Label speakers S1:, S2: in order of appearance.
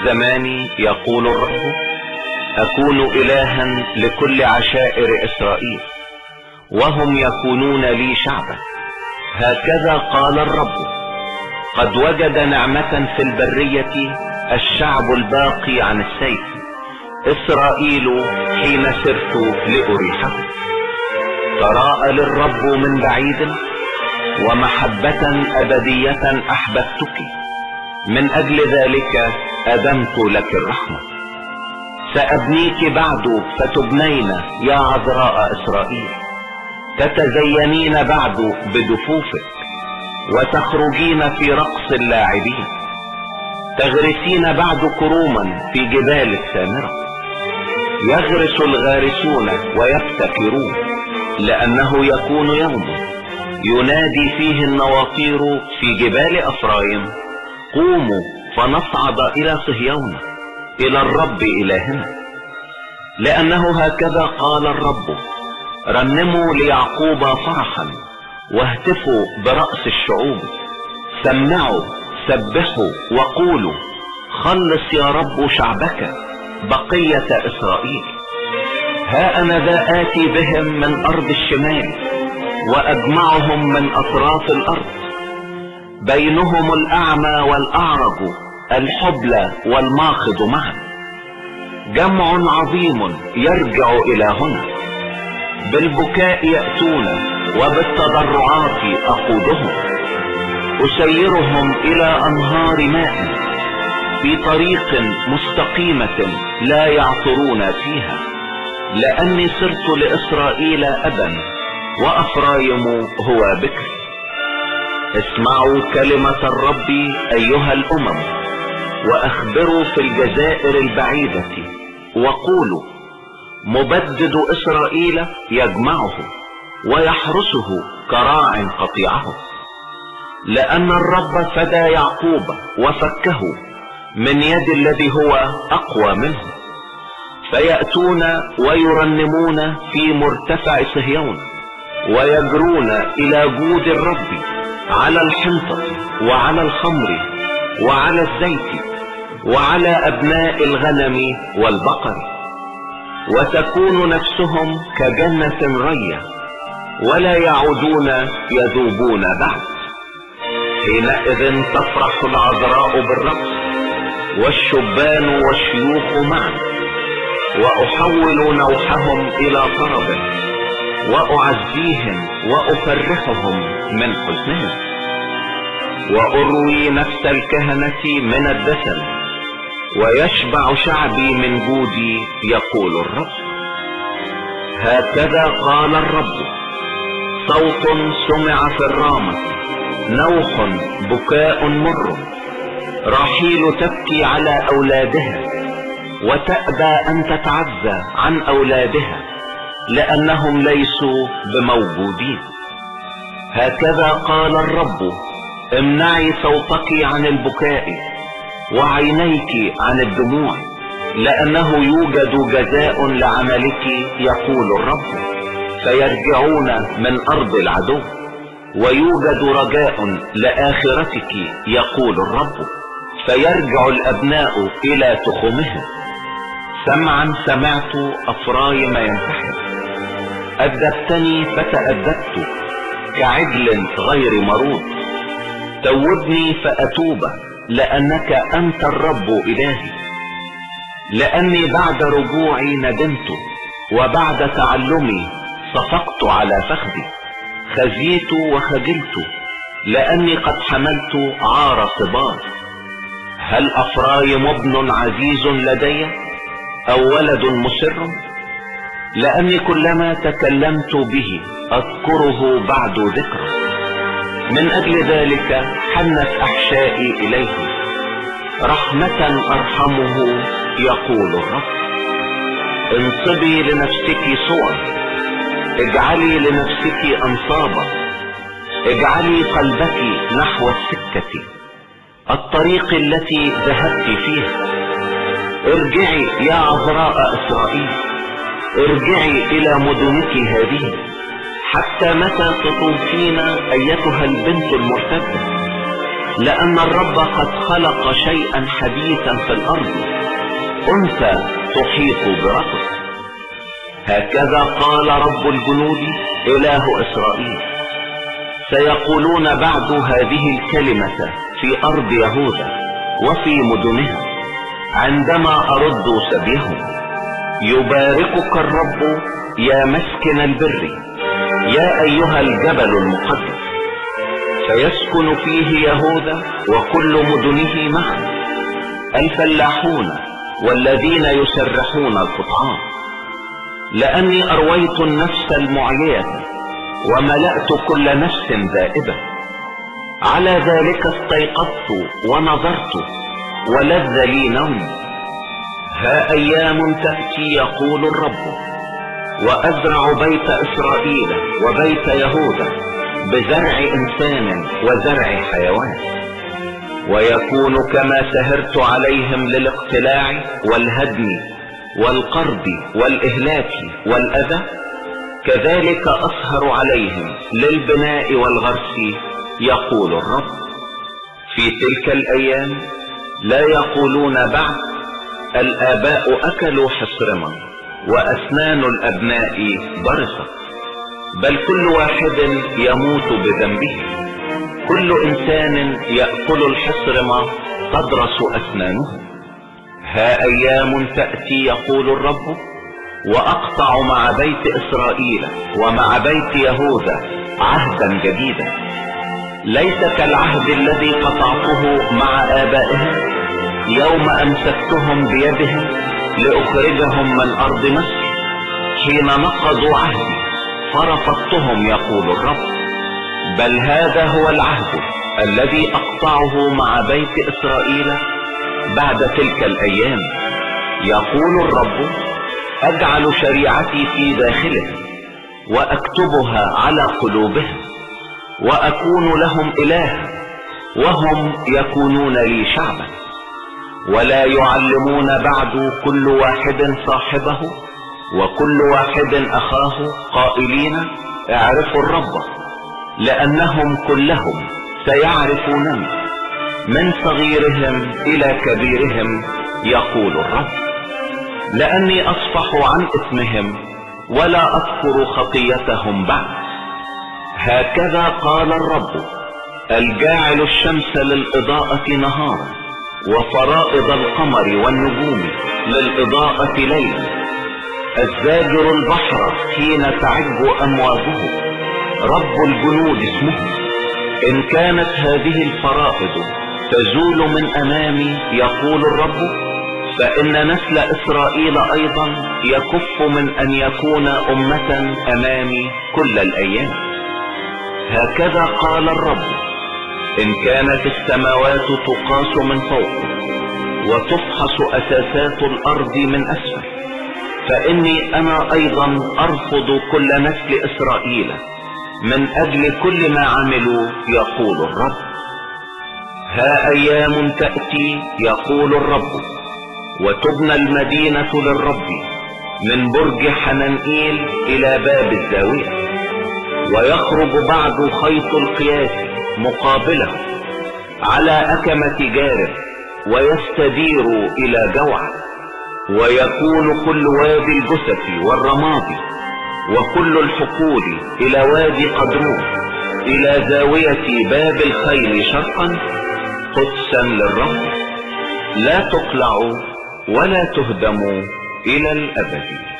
S1: الزمان يقول الرب أكون إلها لكل عشائر إسرائيل وهم يكونون لي شعبا. هكذا قال الرب قد وجد نعمة في البرية الشعب الباقي عن السيف إسرائيل حين سرت لأريحه. تراءى للرب من بعيد ومحبة أبدية أحببتك، من أجل ذلك أدمت لك الرحمة. سأبنيك بعد فتبنين يا عذراء إسرائيل، تتزينين بعد بدفوفك وتخرجين في رقص اللاعبين، تغرسين بعد كروما في جبال السامرة. يغرس الغارسون ويبتكرون، لأنه يكون يوم ينادي فيه النواطير في جبال أفرايم قوموا فنصعد إلى صهيون إلى الرب إلهنا. لأنه هكذا قال الرب رنموا ليعقوب فرحا واهتفوا برأس الشعوب، سمعوا سبحوا وقولوا خلص يا رب شعبك بقية إسرائيل. ها أنا ذا آتي بهم من أرض الشمال وأجمعهم من أطراف الأرض، بينهم الأعمى والأعرج الحبلى والماخض معا. جمع عظيم يرجع إلى هنا، بالبكاء يأتون وبالتضرعات أقودهم. أسيرهم إلى أنهار ماء في طريق مستقيمة لا يعثرون فيها، لأني صرت لإسرائيل أبا وأفرايم هو بكر. اسمعوا كلمة الرب أيها الأمم، وأخبروا في الجزائر البعيدة وقولوا مبدد إسرائيل يجمعه ويحرسه كراع قطيعه. لأن الرب فدى يعقوب وفكه من يد الذي هو أقوى منه. فيأتون ويرنمون في مرتفع صهيون ويجرون إلى جود الرب على الحنطة وعلى الخمر وعلى الزيت وعلى أبناء الغنم والبقر. وتكون نفسهم كجنة رية ولا يعودون يذوبون بعد. حينئذ تفرح العذراء بالرقص والشبان والشيوخ معا، وأحول نوحهم إلى طرب وأعزيهم وأفرحهم من حزنهم، وأروي نفس الكهنة من الدسم، ويشبع شعبي من جودي يقول الرب. هكذا قال الرب صوت سمع في الرامة، نوح بكاء مر، راحيل تبكي على أولادها وتأبى أن تتعزى عن أولادها لأنهم ليسوا بموجودين. هكذا قال الرب امنعي صوتك عن البكاء وعينيك عن الدموع، لأنه يوجد جزاء لعملك يقول الرب. فيرجعون من أرض العدو ويوجد رجاء لآخرتك يقول الرب. فيرجع الأبناء إلى تخمهم. سمعا سمعت أفرايم ينتحر، أدبتني فتأدبت كعجل غير مرود. توبني فأتوب لأنك أنت الرب إلهي. لأني بعد رجوعي ندمت وبعد تعلمي صفقت على فخذي. خزيت وخجلت لأني قد حملت عار صبار. هل أفرايم ابن عزيز لدي أو ولد مسر؟ لأني كلما تكلمت به أذكره بعد ذكره. من أجل ذلك حنت أحشائي إليه، رحمة أرحمه يقول الرب. انصبي لنفسك صور، اجعلي لنفسك أنصابا، اجعلي قلبك نحو السكة الطريق التي ذهبت فيها. ارجعي يا عذراء إسرائيل، ارجعي إلى مدنك هذه. حتى متى تطوفين أيتها البنت المرتدة؟ لأن الرب قد خلق شيئا حديثا في الأرض، أنثى تحيط برجل. هكذا قال رب الجنود إله إسرائيل: سيقولون بعد هذه الكلمة في أرض يهوذا وفي مدنها عندما أردوا سبيهم: يباركك الرب يا مسكن البر، يا أيها الجبل المقدس، فيسكن فيه يهوذا وكل مدنه معا، الفلاحون والذين يسرحون القطعان. لأني أرويت النفس المعيية وملأت كل نفس ذائبة. على ذلك استيقظت ونظرت ولذ لي نوم. ها أيام تأتي يقول الرب، وأزرع بيت إسرائيل وبيت يهوذا بزرع إنسان وزرع حيوان، ويكون كما سهرت عليهم للاقتلاع والهدم والقرض والإهلاك والأذى، كذلك أسهر عليهم للبناء والغرس يقول الرب. في تلك الأيام لا يقولون بعد: الآباء أكلوا حصرما وأسنان الأبناء برصت، بل كل واحد يموت بذنبه، كل إنسان يأكل الحصرم تدرس أسنانه. ها أيام تأتي يقول الرب، وأقطع مع بيت إسرائيل ومع بيت يهوذا عهدا جديدا، ليس كالعهد الذي قطعته مع آبائهم يوم أمسكتهم بيدهم لأخرجهم من أرض مصر، حين نقضوا عهدي فرفضتهم يقول الرب. بل هذا هو العهد الذي أقطعه مع بيت إسرائيل بعد تلك الأيام، يقول الرب: أجعل شريعتي في داخلهم وأكتبها على قلوبهم، وأكون لهم إلها وهم يكونون لي شعبا. ولا يعلمون بعد كل واحد صاحبه وكل واحد أخاه قائلين: اعرفوا الرب، لأنهم كلهم سيعرفونني من صغيرهم إلى كبيرهم يقول الرب. لأني أصفح عن إثمهم ولا أذكر خطيتهم بعد. هكذا قال الرب الجاعل الشمس للإضاءة نهارا وفرائض القمر والنجوم للإضاءة ليلا، الزاجر البحر حين تعج أمواجه، رب الجنود اسمه. إن كانت هذه الفرائض تزول من أمامي يقول الرب، فإن نسل إسرائيل أيضا يكف من أن يكون أمة أمامي كل الأيام. هكذا قال الرب: إن كانت السماوات تقاس من فوق وتفحص أساسات الأرض من أسفل، فإني أنا أيضا أرفض كل نسل إسرائيل من أجل كل ما عملوا يقول الرب. ها أيام تأتي يقول الرب، وتبنى المدينة للرب من برج حنانئيل إلى باب الزاوية، ويخرج بعد خيط القياس مقابله على أكمة جارب ويستدير إلى جوعة، ويكون كل وادي الجثث والرماد وكل الحقول إلى وادي قدرون إلى زاوية باب الخيل شرقا قدسا للرب، لا تقلع ولا تهدم إلى الأبد.